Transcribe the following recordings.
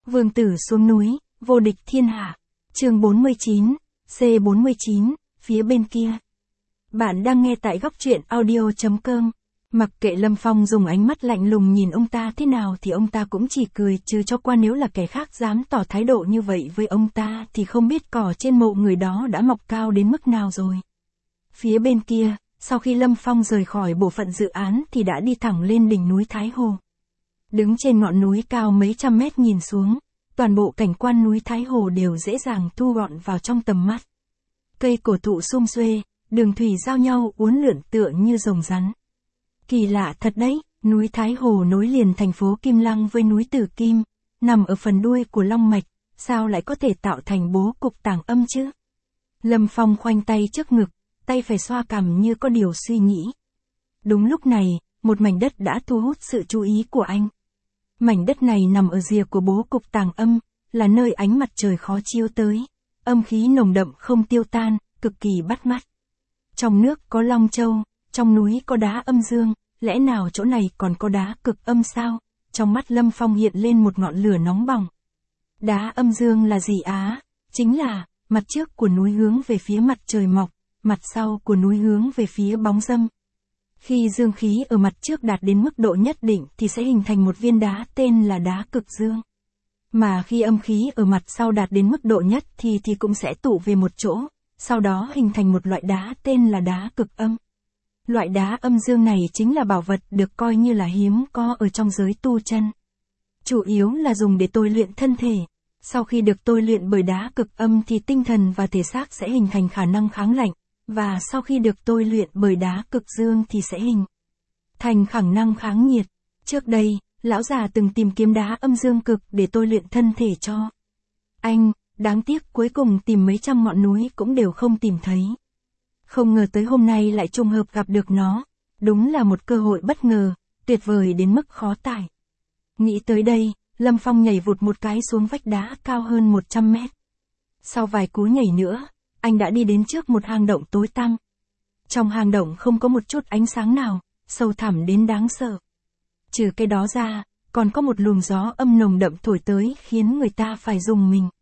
Vương tử xuống núi, vô địch thiên hạ. Chương 49, C49, phía bên kia. Bạn đang nghe tại góc truyện audio.com. Mặc kệ Lâm Phong dùng ánh mắt lạnh lùng nhìn ông ta thế nào thì ông ta cũng chỉ cười trừ cho qua, nếu là kẻ khác dám tỏ thái độ như vậy với ông ta thì không biết cỏ trên mộ người đó đã mọc cao đến mức nào rồi. Phía bên kia, sau khi Lâm Phong rời khỏi bộ phận dự án thì đã đi thẳng lên đỉnh núi Thái Hồ. Đứng trên ngọn núi cao mấy trăm mét nhìn xuống, toàn bộ cảnh quan núi Thái Hồ đều dễ dàng thu gọn vào trong tầm mắt. Cây cổ thụ sum xuê, đường thủy giao nhau uốn lượn tựa như rồng rắn. Kỳ lạ thật đấy, núi Thái Hồ nối liền thành phố Kim Lăng với núi Tử Kim, nằm ở phần đuôi của Long Mạch, sao lại có thể tạo thành bố cục tàng âm chứ? Lâm Phong khoanh tay trước ngực, tay phải xoa cằm như có điều suy nghĩ. Đúng lúc này, một mảnh đất đã thu hút sự chú ý của anh. Mảnh đất này nằm ở rìa của bố cục tàng âm, là nơi ánh mặt trời khó chiếu tới, âm khí nồng đậm không tiêu tan, cực kỳ bắt mắt. Trong nước có Long Châu, trong núi có đá âm dương, lẽ nào chỗ này còn có đá cực âm sao? Trong mắt Lâm Phong hiện lên một ngọn lửa nóng bỏng. Đá âm dương là gì á? Chính là, mặt trước của núi hướng về phía mặt trời mọc, mặt sau của núi hướng về phía bóng râm. Khi dương khí ở mặt trước đạt đến mức độ nhất định thì sẽ hình thành một viên đá tên là đá cực dương. Mà khi âm khí ở mặt sau đạt đến mức độ nhất thì cũng sẽ tụ về một chỗ, sau đó hình thành một loại đá tên là đá cực âm. Loại đá âm dương này chính là bảo vật được coi như là hiếm có ở trong giới tu chân. Chủ yếu là dùng để tôi luyện thân thể. Sau khi được tôi luyện bởi đá cực âm thì tinh thần và thể xác sẽ hình thành khả năng kháng lạnh, và sau khi được tôi luyện bởi đá cực dương thì sẽ hình thành khả năng kháng nhiệt. Trước đây, lão già từng tìm kiếm đá âm dương cực để tôi luyện thân thể cho anh, đáng tiếc cuối cùng tìm mấy trăm ngọn núi cũng đều không tìm thấy. Không ngờ tới hôm nay lại trùng hợp gặp được nó, đúng là một cơ hội bất ngờ, tuyệt vời đến mức khó tả. Nghĩ tới đây, Lâm Phong nhảy vụt một cái xuống vách đá cao hơn 100 mét. Sau vài cú nhảy nữa, anh đã đi đến trước một hang động tối tăm. Trong hang động không có một chút ánh sáng nào, sâu thẳm đến đáng sợ. Trừ cái đó ra, còn có một luồng gió âm nồng đậm thổi tới khiến người ta phải rùng mình.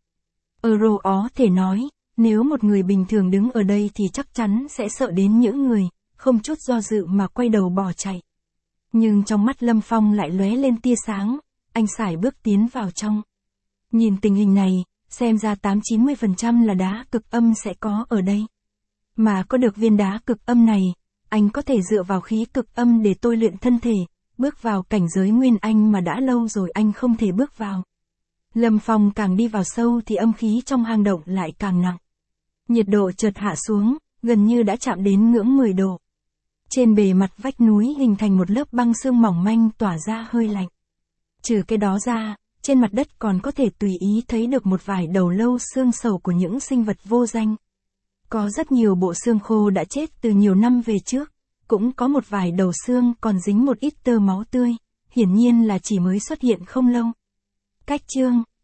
Có thể nói, nếu một người bình thường đứng ở đây thì chắc chắn sẽ sợ đến những người, không chút do dự mà quay đầu bỏ chạy. Nhưng trong mắt Lâm Phong lại lóe lên tia sáng, anh sải bước tiến vào trong. Nhìn tình hình này, xem ra 80-90% là đá cực âm sẽ có ở đây. Mà có được viên đá cực âm này, anh có thể dựa vào khí cực âm để tôi luyện thân thể, bước vào cảnh giới nguyên anh mà đã lâu rồi anh không thể bước vào. Lâm Phong càng đi vào sâu thì âm khí trong hang động lại càng nặng. Nhiệt độ chợt hạ xuống, gần như đã chạm đến ngưỡng 10 độ. Trên bề mặt vách núi hình thành một lớp băng sương mỏng manh tỏa ra hơi lạnh. Trừ cái đó ra, trên mặt đất còn có thể tùy ý thấy được một vài đầu lâu xương sầu của những sinh vật vô danh. Có rất nhiều bộ xương khô đã chết từ nhiều năm về trước, cũng có một vài đầu xương còn dính một ít tơ máu tươi, hiển nhiên là chỉ mới xuất hiện không lâu. Cách chương